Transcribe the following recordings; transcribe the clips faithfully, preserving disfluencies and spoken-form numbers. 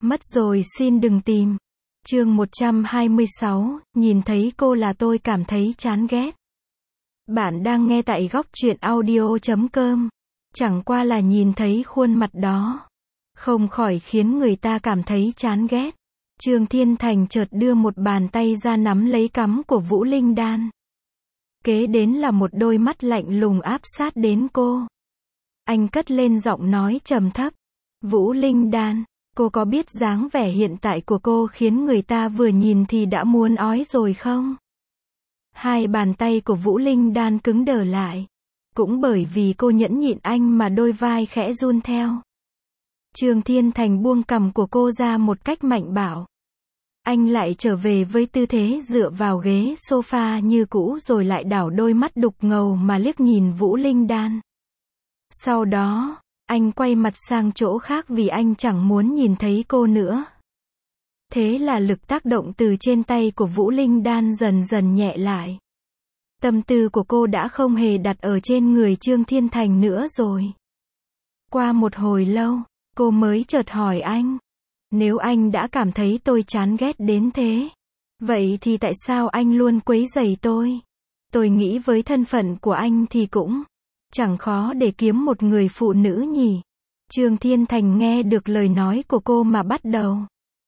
Mất rồi xin đừng tìm. Chương một trăm hai mươi sáu, nhìn thấy cô là tôi cảm thấy chán ghét. Bạn đang nghe tại góc truyện audio chấm com. Chẳng qua là nhìn thấy khuôn mặt đó, không khỏi khiến người ta cảm thấy chán ghét. Trương Thiên Thành chợt đưa một bàn tay ra nắm lấy cằm của Vũ Linh Đan. Kế đến là một đôi mắt lạnh lùng áp sát đến cô. Anh cất lên giọng nói trầm thấp. Vũ Linh Đan, cô có biết dáng vẻ hiện tại của cô khiến người ta vừa nhìn thì đã muốn ói rồi không? Hai bàn tay của Vũ Linh Đan cứng đờ lại. Cũng bởi vì cô nhẫn nhịn anh mà đôi vai khẽ run theo. Trương Thiên Thành buông cằm của cô ra một cách mạnh bạo. Anh lại trở về với tư thế dựa vào ghế sofa như cũ rồi lại đảo đôi mắt đục ngầu mà liếc nhìn Vũ Linh Đan. Sau đó, anh quay mặt sang chỗ khác vì anh chẳng muốn nhìn thấy cô nữa. Thế là lực tác động từ trên tay của Vũ Linh Đan dần dần nhẹ lại. Tâm tư của cô đã không hề đặt ở trên người Trương Thiên Thành nữa rồi. Qua một hồi lâu, cô mới chợt hỏi anh. Nếu anh đã cảm thấy tôi chán ghét đến thế, vậy thì tại sao anh luôn quấy rầy tôi? Tôi nghĩ với thân phận của anh thì cũng chẳng khó để kiếm một người phụ nữ nhỉ. Trương Thiên Thành nghe được lời nói của cô mà bắt đầu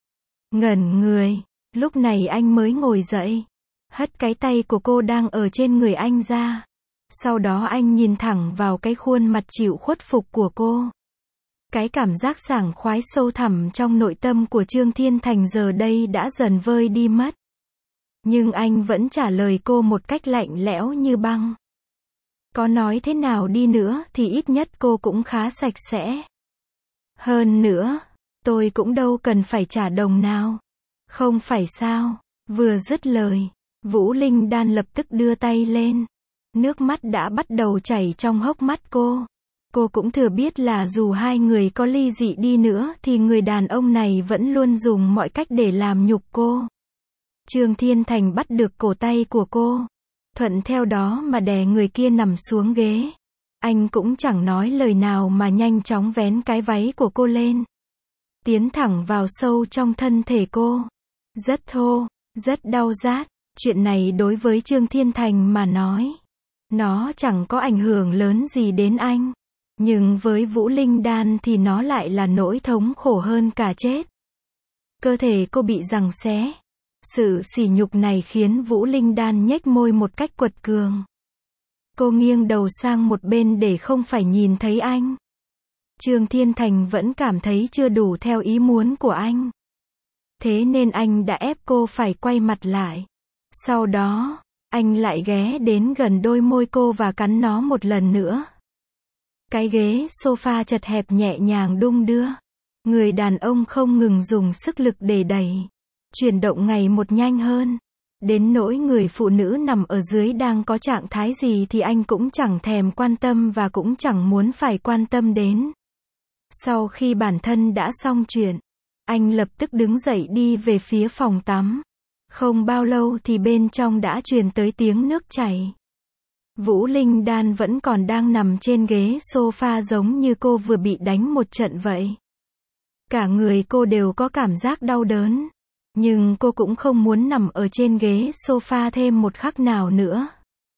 ngẩn người. Lúc này anh mới ngồi dậy, hất cái tay của cô đang ở trên người anh ra. Sau đó anh nhìn thẳng vào cái khuôn mặt chịu khuất phục của cô. Cái cảm giác sảng khoái sâu thẳm trong nội tâm của Trương Thiên Thành giờ đây đã dần vơi đi mất. Nhưng anh vẫn trả lời cô một cách lạnh lẽo như băng. Có nói thế nào đi nữa thì ít nhất cô cũng khá sạch sẽ. Hơn nữa, tôi cũng đâu cần phải trả đồng nào. Không phải sao? Vừa dứt lời, Vũ Linh Đan lập tức đưa tay lên. Nước mắt đã bắt đầu chảy trong hốc mắt cô. Cô cũng thừa biết là dù hai người có ly dị đi nữa thì người đàn ông này vẫn luôn dùng mọi cách để làm nhục cô. Trương Thiên Thành bắt được cổ tay của cô, thuận theo đó mà đè người kia nằm xuống ghế. Anh cũng chẳng nói lời nào mà nhanh chóng vén cái váy của cô lên, tiến thẳng vào sâu trong thân thể cô. Rất thô, rất đau rát. Chuyện này đối với Trương Thiên Thành mà nói, nó chẳng có ảnh hưởng lớn gì đến anh. Nhưng với Vũ Linh Đan thì nó lại là nỗi thống khổ hơn cả chết. Cơ thể cô bị giằng xé. Sự sỉ nhục này khiến Vũ Linh Đan nhếch môi một cách quật cường. Cô nghiêng đầu sang một bên để không phải nhìn thấy anh. Trương Thiên Thành vẫn cảm thấy chưa đủ theo ý muốn của anh. Thế nên anh đã ép cô phải quay mặt lại. Sau đó, anh lại ghé đến gần đôi môi cô và cắn nó một lần nữa. Cái ghế sofa chật hẹp nhẹ nhàng đung đưa. Người đàn ông không ngừng dùng sức lực để đẩy. Chuyển động ngày một nhanh hơn. Đến nỗi người phụ nữ nằm ở dưới đang có trạng thái gì thì anh cũng chẳng thèm quan tâm và cũng chẳng muốn phải quan tâm đến. Sau khi bản thân đã xong chuyện, anh lập tức đứng dậy đi về phía phòng tắm. Không bao lâu thì bên trong đã truyền tới tiếng nước chảy. Vũ Linh Đan vẫn còn đang nằm trên ghế sofa giống như cô vừa bị đánh một trận vậy. Cả người cô đều có cảm giác đau đớn. Nhưng cô cũng không muốn nằm ở trên ghế sofa thêm một khắc nào nữa.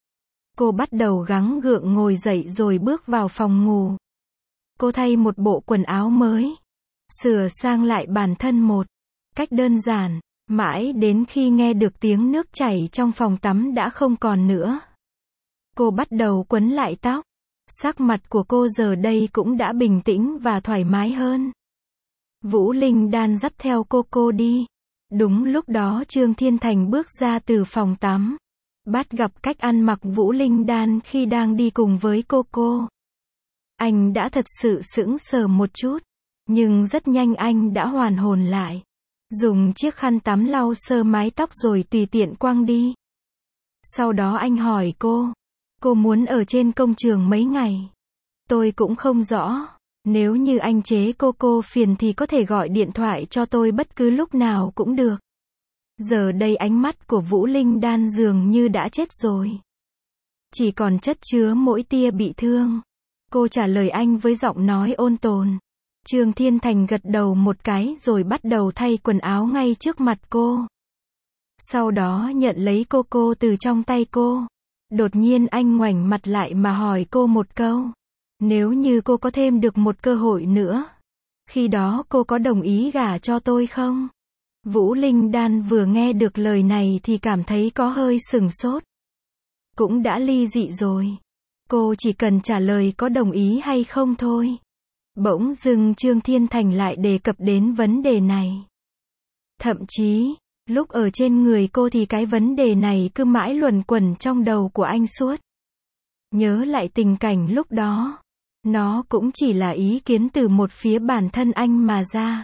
Cô bắt đầu gắng gượng ngồi dậy rồi bước vào phòng ngủ. Cô thay một bộ quần áo mới, sửa sang lại bản thân một cách đơn giản, mãi đến khi nghe được tiếng nước chảy trong phòng tắm đã không còn nữa. Cô bắt đầu quấn lại tóc. Sắc mặt của cô giờ đây cũng đã bình tĩnh và thoải mái hơn. Vũ Linh Đan dắt theo cô cô đi. Đúng lúc đó Trương Thiên Thành bước ra từ phòng tắm. Bắt gặp cách ăn mặc Vũ Linh Đan khi đang đi cùng với cô cô. Anh đã thật sự sững sờ một chút. Nhưng rất nhanh anh đã hoàn hồn lại. Dùng chiếc khăn tắm lau sơ mái tóc rồi tùy tiện quăng đi. Sau đó anh hỏi cô. Cô muốn ở trên công trường mấy ngày? Tôi cũng không rõ. Nếu như anh chế cô cô phiền thì có thể gọi điện thoại cho tôi bất cứ lúc nào cũng được. Giờ đây ánh mắt của Vũ Linh Đan dường như đã chết rồi. Chỉ còn chất chứa mỗi tia bị thương. Cô trả lời anh với giọng nói ôn tồn. Trương Thiên Thành gật đầu một cái rồi bắt đầu thay quần áo ngay trước mặt cô. Sau đó nhận lấy cô cô từ trong tay cô. Đột nhiên anh ngoảnh mặt lại mà hỏi cô một câu. Nếu như cô có thêm được một cơ hội nữa, khi đó cô có đồng ý gả cho tôi không? Vũ Linh Đan vừa nghe được lời này thì cảm thấy có hơi sửng sốt. Cũng đã ly dị rồi. Cô chỉ cần trả lời có đồng ý hay không thôi. Bỗng dưng Trương Thiên Thành lại đề cập đến vấn đề này. Thậm chí, lúc ở trên người cô thì cái vấn đề này cứ mãi luẩn quẩn trong đầu của anh suốt. Nhớ lại tình cảnh lúc đó, nó cũng chỉ là ý kiến từ một phía bản thân anh mà ra.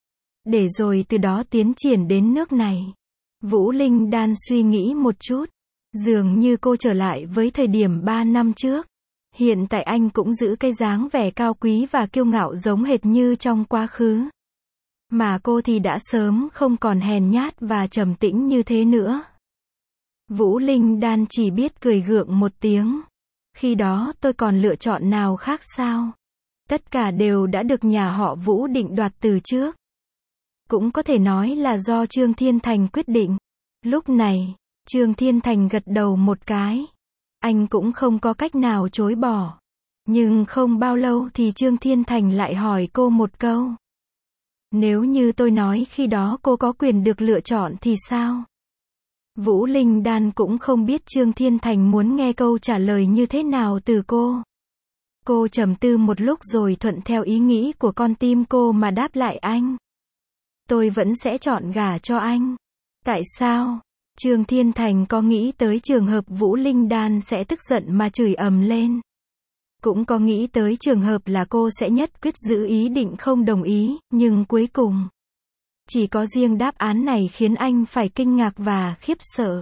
Để rồi từ đó tiến triển đến nước này. Vũ Linh Đan suy nghĩ một chút. Dường như cô trở lại với thời điểm ba năm trước. Hiện tại anh cũng giữ cái dáng vẻ cao quý và kiêu ngạo giống hệt như trong quá khứ. Mà cô thì đã sớm không còn hèn nhát và trầm tĩnh như thế nữa. Vũ Linh Đan chỉ biết cười gượng một tiếng. Khi đó tôi còn lựa chọn nào khác sao? Tất cả đều đã được nhà họ Vũ định đoạt từ trước. Cũng có thể nói là do Trương Thiên Thành quyết định. Lúc này, Trương Thiên Thành gật đầu một cái. Anh cũng không có cách nào chối bỏ. Nhưng không bao lâu thì Trương Thiên Thành lại hỏi cô một câu. Nếu như tôi nói khi đó cô có quyền được lựa chọn thì sao? Vũ Linh Đan cũng không biết Trương Thiên Thành muốn nghe câu trả lời như thế nào từ cô. Cô trầm tư một lúc rồi thuận theo ý nghĩ của con tim cô mà đáp lại anh. Tôi vẫn sẽ chọn gả cho anh. Tại sao? Trương Thiên Thành có nghĩ tới trường hợp Vũ Linh Đan sẽ tức giận mà chửi ầm lên. Cũng có nghĩ tới trường hợp là cô sẽ nhất quyết giữ ý định không đồng ý, nhưng cuối cùng, chỉ có riêng đáp án này khiến anh phải kinh ngạc và khiếp sợ.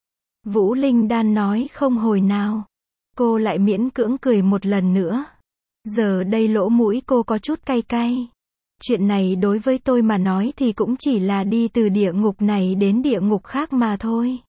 Vũ Linh Đan nói không hồi nào. Cô lại miễn cưỡng cười một lần nữa. Giờ đây lỗ mũi cô có chút cay cay. Chuyện này đối với tôi mà nói thì cũng chỉ là đi từ địa ngục này đến địa ngục khác mà thôi.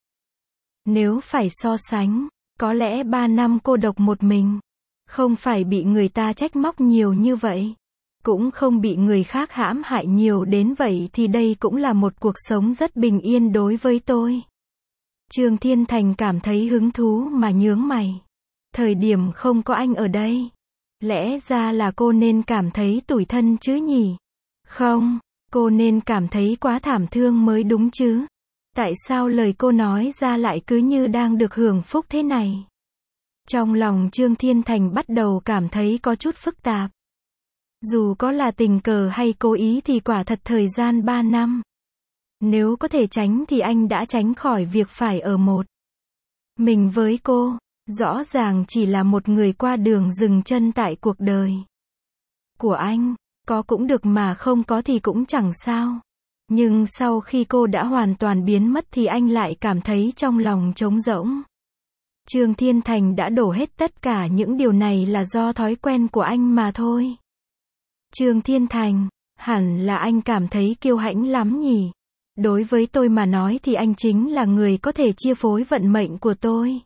Nếu phải so sánh, có lẽ ba năm cô độc một mình, không phải bị người ta trách móc nhiều như vậy, cũng không bị người khác hãm hại nhiều đến vậy thì đây cũng là một cuộc sống rất bình yên đối với tôi. Trương Thiên Thành cảm thấy hứng thú mà nhướng mày. Thời điểm không có anh ở đây, lẽ ra là cô nên cảm thấy tủi thân chứ nhỉ? Không, cô nên cảm thấy quá thảm thương mới đúng chứ. Tại sao lời cô nói ra lại cứ như đang được hưởng phúc thế này? Trong lòng Trương Thiên Thành bắt đầu cảm thấy có chút phức tạp. Dù có là tình cờ hay cố ý thì quả thật thời gian ba năm. Nếu có thể tránh thì anh đã tránh khỏi việc phải ở một mình với cô. Rõ ràng chỉ là một người qua đường dừng chân tại cuộc đời của anh. Có cũng được mà không có thì cũng chẳng sao. Nhưng sau khi cô đã hoàn toàn biến mất thì anh lại cảm thấy trong lòng trống rỗng. Trương Thiên Thành đã đổ hết tất cả những điều này là do thói quen của anh mà thôi. Trương Thiên Thành, hẳn là anh cảm thấy kiêu hãnh lắm nhỉ? Đối với tôi mà nói thì anh chính là người có thể chi phối vận mệnh của tôi.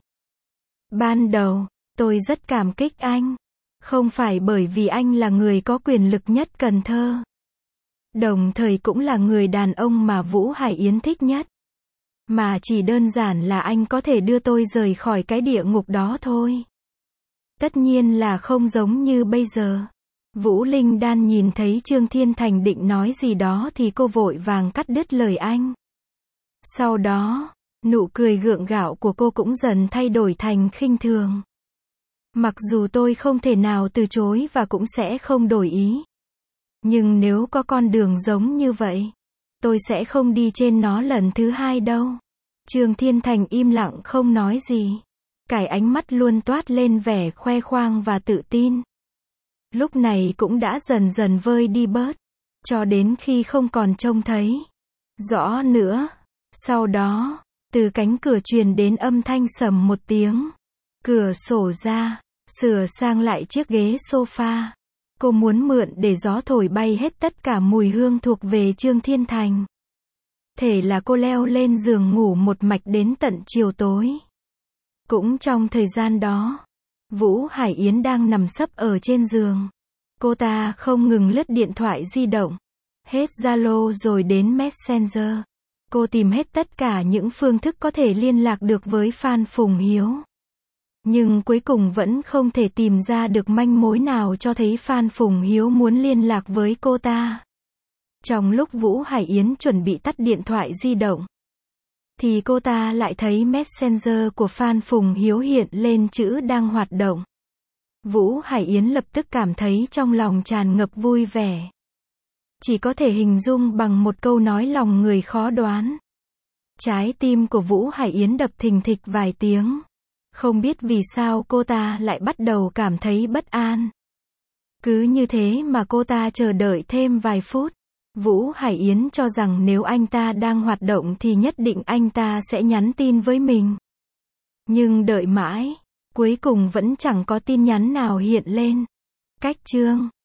Ban đầu, tôi rất cảm kích anh. Không phải bởi vì anh là người có quyền lực nhất Cần Thơ. Đồng thời cũng là người đàn ông mà Vũ Hải Yến thích nhất. Mà chỉ đơn giản là anh có thể đưa tôi rời khỏi cái địa ngục đó thôi. Tất nhiên là không giống như bây giờ. Vũ Linh Đan nhìn thấy Trương Thiên Thành định nói gì đó thì cô vội vàng cắt đứt lời anh. Sau đó, nụ cười gượng gạo của cô cũng dần thay đổi thành khinh thường. Mặc dù tôi không thể nào từ chối và cũng sẽ không đổi ý. Nhưng nếu có con đường giống như vậy, tôi sẽ không đi trên nó lần thứ hai đâu. Trương Thiên Thành im lặng không nói gì. Cái ánh mắt luôn toát lên vẻ khoe khoang và tự tin. Lúc này cũng đã dần dần vơi đi bớt. Cho đến khi không còn trông thấy rõ nữa. Sau đó, từ cánh cửa truyền đến âm thanh sầm một tiếng. Cửa sổ ra, sửa sang lại chiếc ghế sofa. Cô muốn mượn để gió thổi bay hết tất cả mùi hương thuộc về Trương Thiên Thành. Thế là cô leo lên giường ngủ một mạch đến tận chiều tối. Cũng trong thời gian đó, Vũ Hải Yến đang nằm sấp ở trên giường. Cô ta không ngừng lướt điện thoại di động. Hết Zalo rồi đến Messenger. Cô tìm hết tất cả những phương thức có thể liên lạc được với Phan Phùng Hiếu. Nhưng cuối cùng vẫn không thể tìm ra được manh mối nào cho thấy Phan Phùng Hiếu muốn liên lạc với cô ta. Trong lúc Vũ Hải Yến chuẩn bị tắt điện thoại di động, thì cô ta lại thấy Messenger của Phan Phùng Hiếu hiện lên chữ đang hoạt động. Vũ Hải Yến lập tức cảm thấy trong lòng tràn ngập vui vẻ. Chỉ có thể hình dung bằng một câu nói lòng người khó đoán. Trái tim của Vũ Hải Yến đập thình thịch vài tiếng. Không biết vì sao cô ta lại bắt đầu cảm thấy bất an. Cứ như thế mà cô ta chờ đợi thêm vài phút. Vũ Hải Yến cho rằng nếu anh ta đang hoạt động thì nhất định anh ta sẽ nhắn tin với mình. Nhưng đợi mãi, cuối cùng vẫn chẳng có tin nhắn nào hiện lên. Cách chương